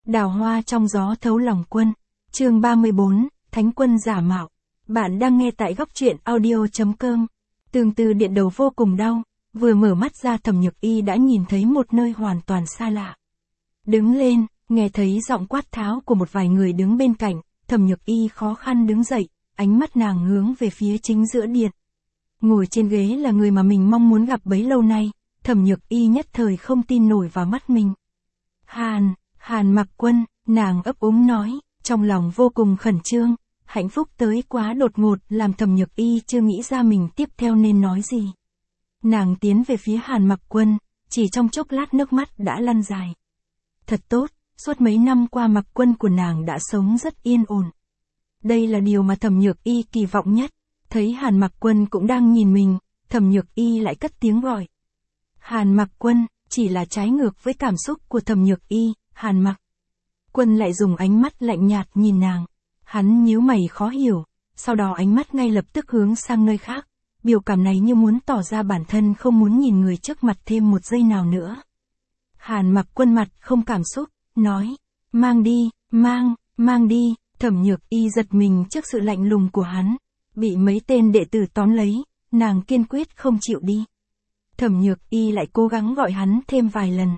Đào hoa trong gió thấu lòng quân. Chương 34, Thánh quân giả mạo. Bạn đang nghe tại góc truyện audio.com. Tương tư điện đầu vô cùng đau, vừa mở mắt ra Thẩm Nhược Y đã nhìn thấy một nơi hoàn toàn xa lạ. Đứng lên, nghe thấy giọng quát tháo của một vài người đứng bên cạnh, Thẩm Nhược Y khó khăn đứng dậy, ánh mắt nàng hướng về phía chính giữa điện. Ngồi trên ghế là người mà mình mong muốn gặp bấy lâu nay, Thẩm Nhược Y nhất thời không tin nổi vào mắt mình. Hàn Mặc Quân, nàng ấp úng nói, trong lòng vô cùng khẩn trương, hạnh phúc tới quá đột ngột làm Thẩm Nhược Y chưa nghĩ ra mình tiếp theo nên nói gì. Nàng tiến về phía Hàn Mặc Quân, chỉ trong chốc lát nước mắt đã lăn dài. Thật tốt, suốt mấy năm qua Mặc Quân của nàng đã sống rất yên ổn. Đây là điều mà Thẩm Nhược Y kỳ vọng nhất. Thấy Hàn Mặc Quân cũng đang nhìn mình, Thẩm Nhược Y lại cất tiếng gọi. Hàn Mặc Quân, chỉ là trái ngược với cảm xúc của Thẩm Nhược Y, Hàn Mặc Quân lại dùng ánh mắt lạnh nhạt nhìn nàng. Hắn nhíu mày khó hiểu, sau đó ánh mắt ngay lập tức hướng sang nơi khác. Biểu cảm này như muốn tỏ ra bản thân không muốn nhìn người trước mặt thêm một giây nào nữa. Hàn Mặc Quân mặt không cảm xúc, nói, mang đi, mang đi. Thẩm Nhược Y giật mình trước sự lạnh lùng của hắn. Bị mấy tên đệ tử tóm lấy, nàng kiên quyết không chịu đi. Thẩm Nhược Y lại cố gắng gọi hắn thêm vài lần.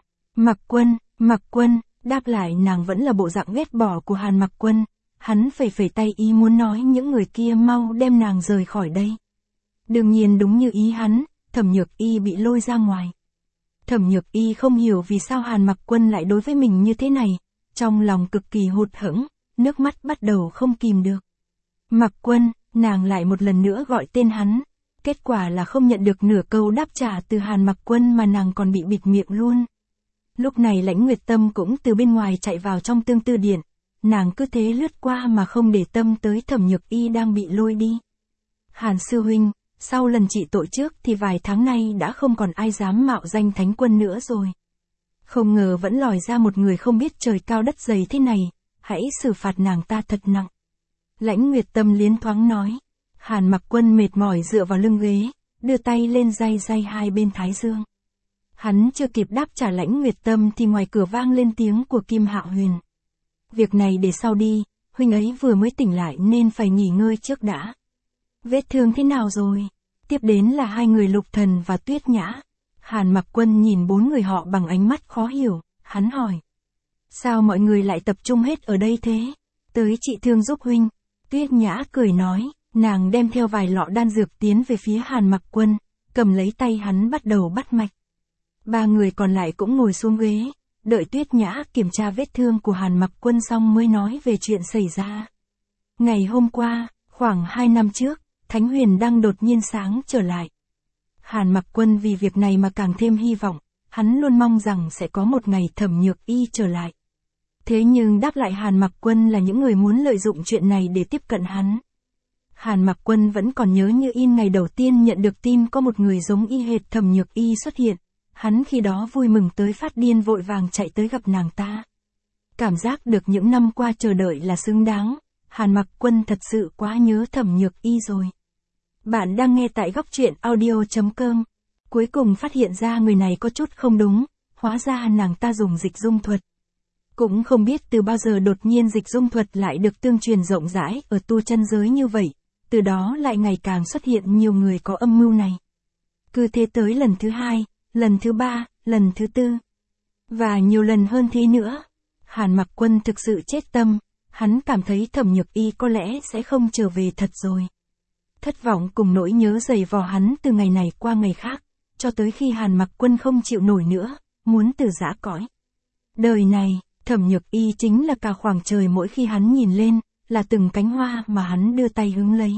Mặc Quân, đáp lại nàng vẫn là bộ dạng ghét bỏ của Hàn Mặc Quân. Hắn phẩy tay ý muốn nói những người kia mau đem nàng rời khỏi đây. Đương nhiên đúng như ý hắn, Thẩm Nhược Y bị lôi ra ngoài. Thẩm Nhược Y không hiểu vì sao Hàn Mặc Quân lại đối với mình như thế này, trong lòng cực kỳ hụt hẫng, nước mắt bắt đầu không kìm được. Mặc Quân, nàng lại một lần nữa gọi tên hắn, kết quả là không nhận được nửa câu đáp trả từ Hàn Mặc Quân mà nàng còn bị bịt miệng luôn. Lúc này Lãnh Nguyệt Tâm cũng từ bên ngoài chạy vào trong tương tư điện, nàng cứ thế lướt qua mà không để tâm tới Thẩm Nhược Y đang bị lôi đi. Hàn sư huynh, sau lần trị tội trước thì vài tháng nay đã không còn ai dám mạo danh thánh quân nữa rồi. Không ngờ vẫn lòi ra một người không biết trời cao đất dày thế này, hãy xử phạt nàng ta thật nặng. Lãnh Nguyệt Tâm liến thoáng nói. Hàn Mặc Quân mệt mỏi dựa vào lưng ghế, đưa tay lên day hai bên thái dương. Hắn chưa kịp đáp trả Lãnh Nguyệt Tâm thì ngoài cửa vang lên tiếng của Kim Hạo Huyền. Việc này để sau đi, huynh ấy vừa mới tỉnh lại nên phải nghỉ ngơi trước đã. Vết thương thế nào rồi? Tiếp đến là hai người Lục Thần và Tuyết Nhã. Hàn Mặc Quân nhìn bốn người họ bằng ánh mắt khó hiểu, hắn hỏi. Sao mọi người lại tập trung hết ở đây thế? Tới trị thương giúp huynh. Tuyết Nhã cười nói, nàng đem theo vài lọ đan dược tiến về phía Hàn Mặc Quân, cầm lấy tay hắn bắt đầu bắt mạch. Ba người còn lại cũng ngồi xuống ghế, đợi Tuyết Nhã kiểm tra vết thương của Hàn Mặc Quân xong mới nói về chuyện xảy ra. Ngày hôm qua, khoảng 2 năm trước, Thánh Huyền Đăng đột nhiên sáng trở lại. Hàn Mặc Quân vì việc này mà càng thêm hy vọng, hắn luôn mong rằng sẽ có một ngày Thẩm Nhược Y trở lại. Thế nhưng đáp lại Hàn Mặc Quân là những người muốn lợi dụng chuyện này để tiếp cận hắn. Hàn Mặc Quân vẫn còn nhớ như in ngày đầu tiên nhận được tin có một người giống y hệt Thẩm Nhược Y xuất hiện. Hắn khi đó vui mừng tới phát điên vội vàng chạy tới gặp nàng ta. Cảm giác được những năm qua chờ đợi là xứng đáng. Hàn Mặc Quân thật sự quá nhớ Thẩm Nhược Y rồi. Bạn đang nghe tại góc truyện audio.com. Cuối cùng phát hiện ra người này có chút không đúng, hóa ra nàng ta dùng dịch dung thuật. Cũng không biết từ bao giờ đột nhiên dịch dung thuật lại được tương truyền rộng rãi ở tu chân giới như vậy, từ đó lại ngày càng xuất hiện nhiều người có âm mưu này. Cứ thế tới lần thứ 2, lần thứ 3, lần thứ 4, và nhiều lần hơn thế nữa. Hàn Mặc Quân thực sự chết tâm, hắn cảm thấy Thẩm Nhược Y có lẽ sẽ không trở về thật rồi. Thất vọng cùng nỗi nhớ dày vò hắn từ ngày này qua ngày khác, cho tới khi Hàn Mặc Quân không chịu nổi nữa, muốn từ giã cõi. Đời này, Thẩm Nhược Y chính là cả khoảng trời mỗi khi hắn nhìn lên, là từng cánh hoa mà hắn đưa tay hứng lấy.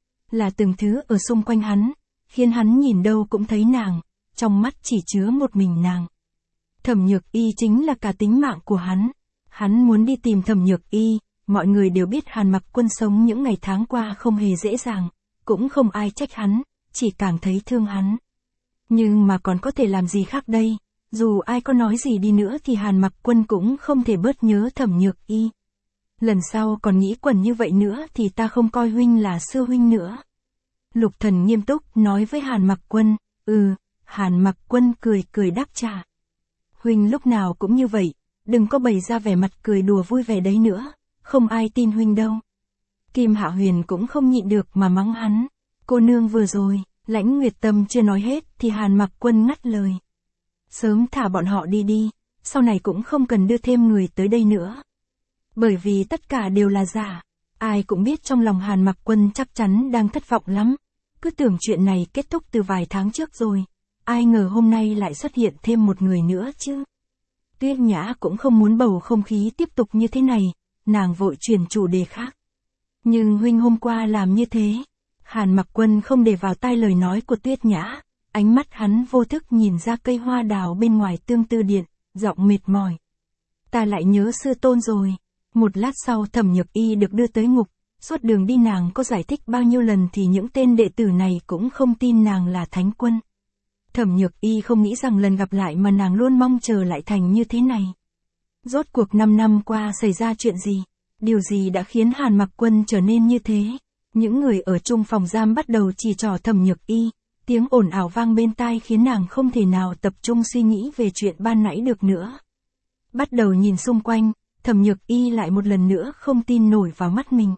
Là từng thứ ở xung quanh hắn, khiến hắn nhìn đâu cũng thấy nàng, trong mắt chỉ chứa một mình nàng. Thẩm Nhược Y chính là cả tính mạng của hắn. Hắn muốn đi tìm Thẩm Nhược Y, mọi người đều biết Hàn Mặc Quân sống những ngày tháng qua không hề dễ dàng, cũng không ai trách hắn, chỉ càng thấy thương hắn. Nhưng mà còn có thể làm gì khác đây? Dù ai có nói gì đi nữa thì Hàn Mặc Quân cũng không thể bớt nhớ Thẩm Nhược Y. Lần sau còn nghĩ quẩn như vậy nữa thì ta không coi huynh là sư huynh nữa. Lục Thần nghiêm túc nói với Hàn Mặc Quân. Hàn Mặc Quân cười đáp trả. Huynh lúc nào cũng như vậy, đừng có bày ra vẻ mặt cười đùa vui vẻ đấy nữa, không ai tin huynh đâu. Kim Hạ Huyền cũng không nhịn được mà mắng hắn. Cô nương vừa rồi, Lãnh Nguyệt Tâm chưa nói hết thì Hàn Mặc Quân ngắt lời. Sớm thả bọn họ đi đi, sau này cũng không cần đưa thêm người tới đây nữa. Bởi vì tất cả đều là giả, ai cũng biết trong lòng Hàn Mặc Quân chắc chắn đang thất vọng lắm. Cứ tưởng chuyện này kết thúc từ vài tháng trước rồi, ai ngờ hôm nay lại xuất hiện thêm một người nữa chứ. Tuyết Nhã cũng không muốn bầu không khí tiếp tục như thế này, nàng vội chuyển chủ đề khác. Nhưng huynh hôm qua làm như thế. Hàn Mặc Quân không để vào tai lời nói của Tuyết Nhã, ánh mắt hắn vô thức nhìn ra cây hoa đào bên ngoài Tương Tư Điện, giọng mệt mỏi. Ta lại nhớ sư tôn rồi. Một lát sau Thẩm Nhược Y được đưa tới ngục, suốt đường đi nàng có giải thích bao nhiêu lần thì những tên đệ tử này cũng không tin nàng là thánh quân. Thẩm Nhược Y không nghĩ rằng lần gặp lại mà nàng luôn mong chờ lại thành như thế này. Rốt cuộc 5 năm qua xảy ra chuyện gì? Điều gì đã khiến Hàn Mặc Quân trở nên như thế? Những người ở chung phòng giam bắt đầu chỉ trỏ Thẩm Nhược Y, tiếng ồn ào vang bên tai khiến nàng không thể nào tập trung suy nghĩ về chuyện ban nãy được nữa. Bắt đầu nhìn xung quanh, Thẩm Nhược Y lại một lần nữa không tin nổi vào mắt mình.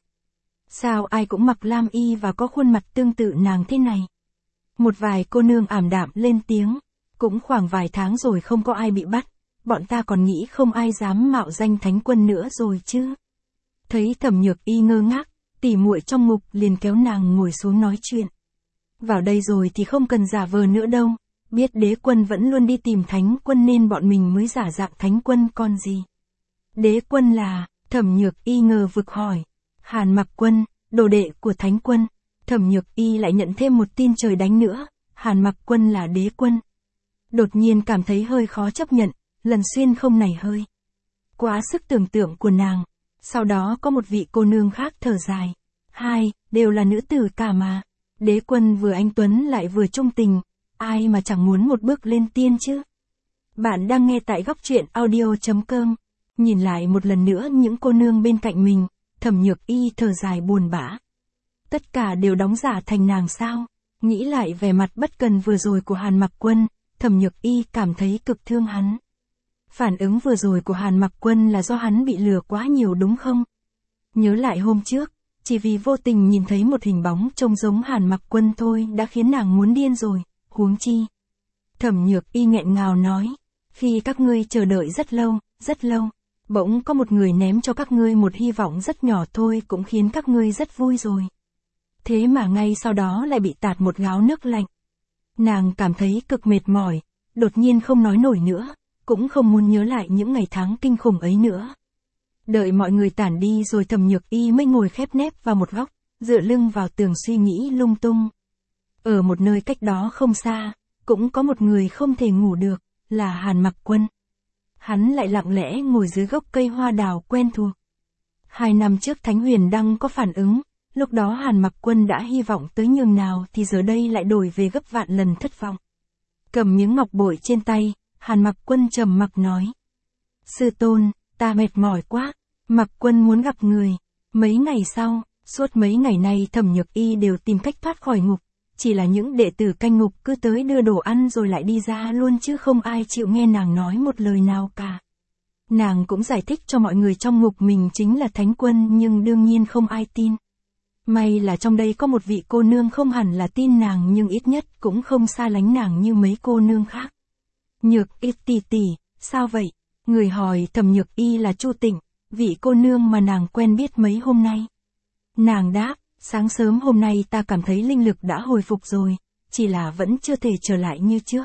Sao ai cũng mặc lam y và có khuôn mặt tương tự nàng thế này? Một vài cô nương ảm đạm lên tiếng, cũng khoảng vài tháng rồi không có ai bị bắt, bọn ta còn nghĩ không ai dám mạo danh thánh quân nữa rồi chứ. Thấy Thẩm Nhược Y ngơ ngác, tỉ muội trong ngục liền kéo nàng ngồi xuống nói chuyện. Vào đây rồi thì không cần giả vờ nữa đâu, biết đế quân vẫn luôn đi tìm thánh quân nên bọn mình mới giả dạng thánh quân còn gì. Đế quân là, Thẩm Nhược Y ngờ vực hỏi. Hàn Mặc Quân, đồ đệ của thánh quân. Thẩm Nhược Y lại nhận thêm một tin trời đánh nữa, Hàn Mặc Quân là đế quân. Đột nhiên cảm thấy hơi khó chấp nhận, lần xuyên không nảy hơi. Quá sức tưởng tượng của nàng. Sau đó có một vị cô nương khác thở dài. Hai, đều là nữ tử cả mà. Đế quân vừa anh tuấn lại vừa trung tình, ai mà chẳng muốn một bước lên tiên chứ. Bạn đang nghe tại góc truyện audio.com. Nhìn lại một lần nữa những cô nương bên cạnh mình, Thẩm Nhược Y thở dài buồn bã. Tất cả đều đóng giả thành nàng sao? Nghĩ lại vẻ mặt bất cần vừa rồi của Hàn Mặc Quân, Thẩm Nhược Y cảm thấy cực thương hắn. Phản ứng vừa rồi của Hàn Mặc Quân là do hắn bị lừa quá nhiều đúng không? Nhớ lại hôm trước, chỉ vì vô tình nhìn thấy một hình bóng trông giống Hàn Mặc Quân thôi đã khiến nàng muốn điên rồi, huống chi. Thẩm Nhược Y nghẹn ngào nói, khi các ngươi chờ đợi rất lâu, bỗng có một người ném cho các ngươi một hy vọng rất nhỏ thôi cũng khiến các ngươi rất vui rồi. Thế mà ngay sau đó lại bị tạt một gáo nước lạnh. Nàng cảm thấy cực mệt mỏi, đột nhiên không nói nổi nữa, cũng không muốn nhớ lại những ngày tháng kinh khủng ấy nữa. Đợi mọi người tản đi rồi Thẩm Nhược Y mới ngồi khép nép vào một góc, dựa lưng vào tường suy nghĩ lung tung. Ở một nơi cách đó không xa, cũng có một người không thể ngủ được, là Hàn Mặc Quân. Hắn lại lặng lẽ ngồi dưới gốc cây hoa đào quen thuộc. 2 năm trước Thánh Huyền Đăng có phản ứng, lúc đó Hàn Mặc Quân đã hy vọng tới nhường nào thì giờ đây lại đổi về gấp vạn lần thất vọng. Cầm miếng ngọc bội trên tay, Hàn Mặc Quân trầm mặc nói. Sư tôn, ta mệt mỏi quá, Mặc Quân muốn gặp người. Mấy ngày sau, suốt mấy ngày nay Thẩm Nhược Y đều tìm cách thoát khỏi ngục. Chỉ là những đệ tử canh ngục cứ tới đưa đồ ăn rồi lại đi ra luôn chứ không ai chịu nghe nàng nói một lời nào cả. Nàng cũng giải thích cho mọi người trong ngục mình chính là thánh quân nhưng đương nhiên không ai tin. May là trong đây có một vị cô nương không hẳn là tin nàng nhưng ít nhất cũng không xa lánh nàng như mấy cô nương khác. Nhược Y tỷ tỷ, sao vậy? Người hỏi Thẩm Nhược Y là Chu Tịnh, vị cô nương mà nàng quen biết mấy hôm nay. Nàng đáp, sáng sớm hôm nay ta cảm thấy linh lực đã hồi phục rồi, chỉ là vẫn chưa thể trở lại như trước.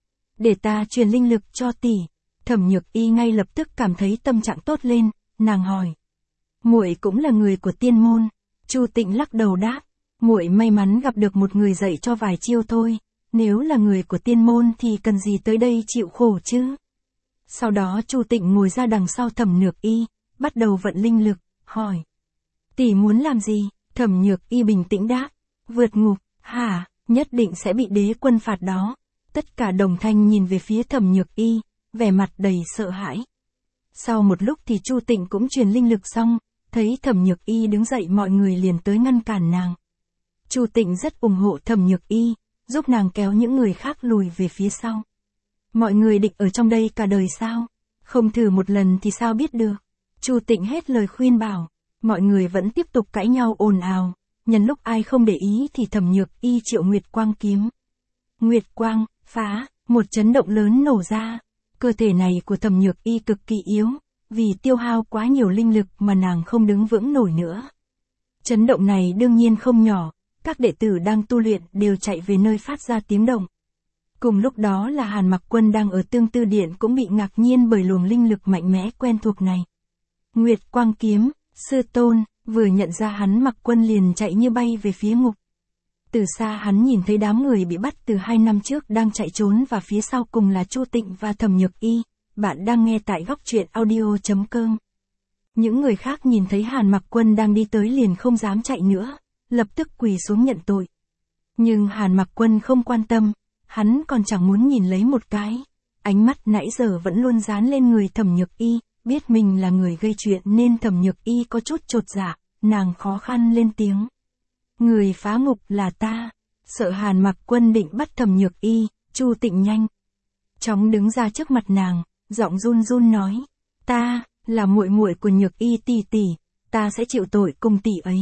Để ta truyền linh lực cho tỷ. Thẩm Nhược Y ngay lập tức cảm thấy tâm trạng tốt lên, nàng hỏi. Muội cũng là người của tiên môn. Chu Tịnh lắc đầu đáp, muội may mắn gặp được một người dạy cho vài chiêu thôi, nếu là người của tiên môn thì cần gì tới đây chịu khổ chứ. Sau đó Chu Tịnh ngồi ra đằng sau Thẩm Nhược Y, bắt đầu vận linh lực, hỏi. Tỷ muốn làm gì? Thẩm Nhược Y bình tĩnh đáp, vượt ngục. Hả, nhất định sẽ bị đế quân phạt đó. Tất cả đồng thanh nhìn về phía Thẩm Nhược Y, vẻ mặt đầy sợ hãi. Sau một lúc thì Chu Tịnh cũng truyền linh lực xong, thấy Thẩm Nhược Y đứng dậy mọi người liền tới ngăn cản nàng. Chu Tịnh rất ủng hộ Thẩm Nhược Y, giúp nàng kéo những người khác lùi về phía sau. Mọi người định ở trong đây cả đời sao? Không thử một lần thì sao biết được. Chu Tịnh hết lời khuyên bảo. Mọi người vẫn tiếp tục cãi nhau ồn ào. Nhân lúc ai không để ý thì Thẩm Nhược Y triệu Nguyệt Quang kiếm. Nguyệt Quang, phá, một chấn động lớn nổ ra. Cơ thể này của Thẩm Nhược Y cực kỳ yếu, vì tiêu hao quá nhiều linh lực mà nàng không đứng vững nổi nữa. Chấn động này đương nhiên không nhỏ, các đệ tử đang tu luyện đều chạy về nơi phát ra tiếng động. Cùng lúc đó là Hàn Mặc Quân đang ở Tương Tư Điện cũng bị ngạc nhiên bởi luồng linh lực mạnh mẽ quen thuộc này. Nguyệt Quang kiếm, sư tôn, vừa nhận ra hắn, Mặc Quân liền chạy như bay về phía ngục. Từ xa hắn nhìn thấy đám người bị bắt từ 2 năm trước đang chạy trốn và phía sau cùng là Chu Tịnh và Thẩm Nhược Y. Bạn đang nghe tại góc truyện audio.com. Những người khác nhìn thấy Hàn Mặc Quân đang đi tới liền không dám chạy nữa, lập tức quỳ xuống nhận tội. Nhưng Hàn Mặc Quân không quan tâm, hắn còn chẳng muốn nhìn lấy một cái. Ánh mắt nãy giờ vẫn luôn dán lên người Thẩm Nhược Y, biết mình là người gây chuyện nên Thẩm Nhược Y có chút chột dạ, nàng khó khăn lên tiếng. Người phá ngục là ta. Sợ Hàn Mặc Quân định bắt Thẩm Nhược Y, Chu Tịnh nhanh chóng đứng ra trước mặt nàng, giọng run run nói, ta là muội muội của Nhược Y tỷ tỷ, ta sẽ chịu tội cùng tỷ ấy.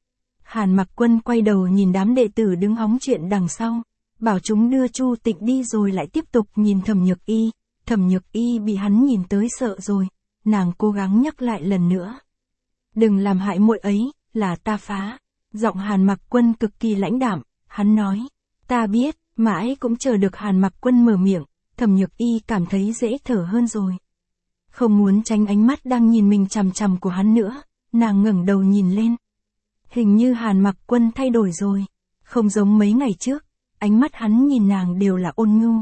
Hàn Mặc Quân quay đầu nhìn đám đệ tử đứng hóng chuyện đằng sau, bảo chúng đưa Chu Tịnh đi rồi lại tiếp tục nhìn Thẩm Nhược Y. Thẩm Nhược Y bị hắn nhìn tới sợ rồi, nàng cố gắng nhắc lại lần nữa. Đừng làm hại muội ấy, là ta phá. Giọng Hàn Mặc Quân cực kỳ lãnh đạm, hắn nói, ta biết, mãi cũng chờ được Hàn Mặc Quân mở miệng, Thẩm Nhược Y cảm thấy dễ thở hơn rồi. Không muốn tránh ánh mắt đang nhìn mình chằm chằm của hắn nữa, nàng ngẩng đầu nhìn lên. Hình như Hàn Mặc Quân thay đổi rồi, không giống mấy ngày trước, ánh mắt hắn nhìn nàng đều là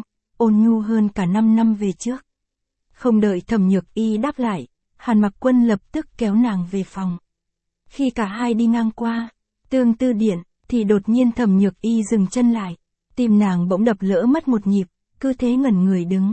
ôn nhu hơn cả 5 năm về trước. Không đợi Thẩm Nhược Y đáp lại, Hàn Mặc Quân lập tức kéo nàng về phòng. Khi cả hai đi ngang qua Tương Tư Điện, thì đột nhiên Thẩm Nhược Y dừng chân lại, tim nàng bỗng đập lỡ mất một nhịp, cứ thế ngẩn người đứng.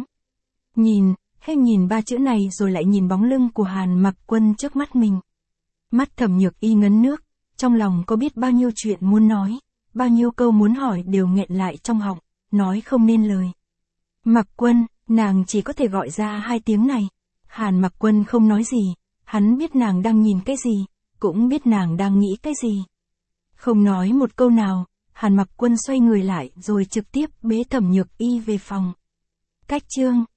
Nhìn 3 chữ này rồi lại nhìn bóng lưng của Hàn Mặc Quân trước mắt mình. Mắt Thẩm Nhược Y ngấn nước, trong lòng có biết bao nhiêu chuyện muốn nói, bao nhiêu câu muốn hỏi đều nghẹn lại trong họng, nói không nên lời. Mặc Quân, nàng chỉ có thể gọi ra 2 tiếng này. Hàn Mặc Quân không nói gì, hắn biết nàng đang nhìn cái gì, cũng biết nàng đang nghĩ cái gì. Không nói một câu nào, Hàn Mặc Quân xoay người lại rồi trực tiếp bế Thẩm Nhược Y về phòng. Cách chương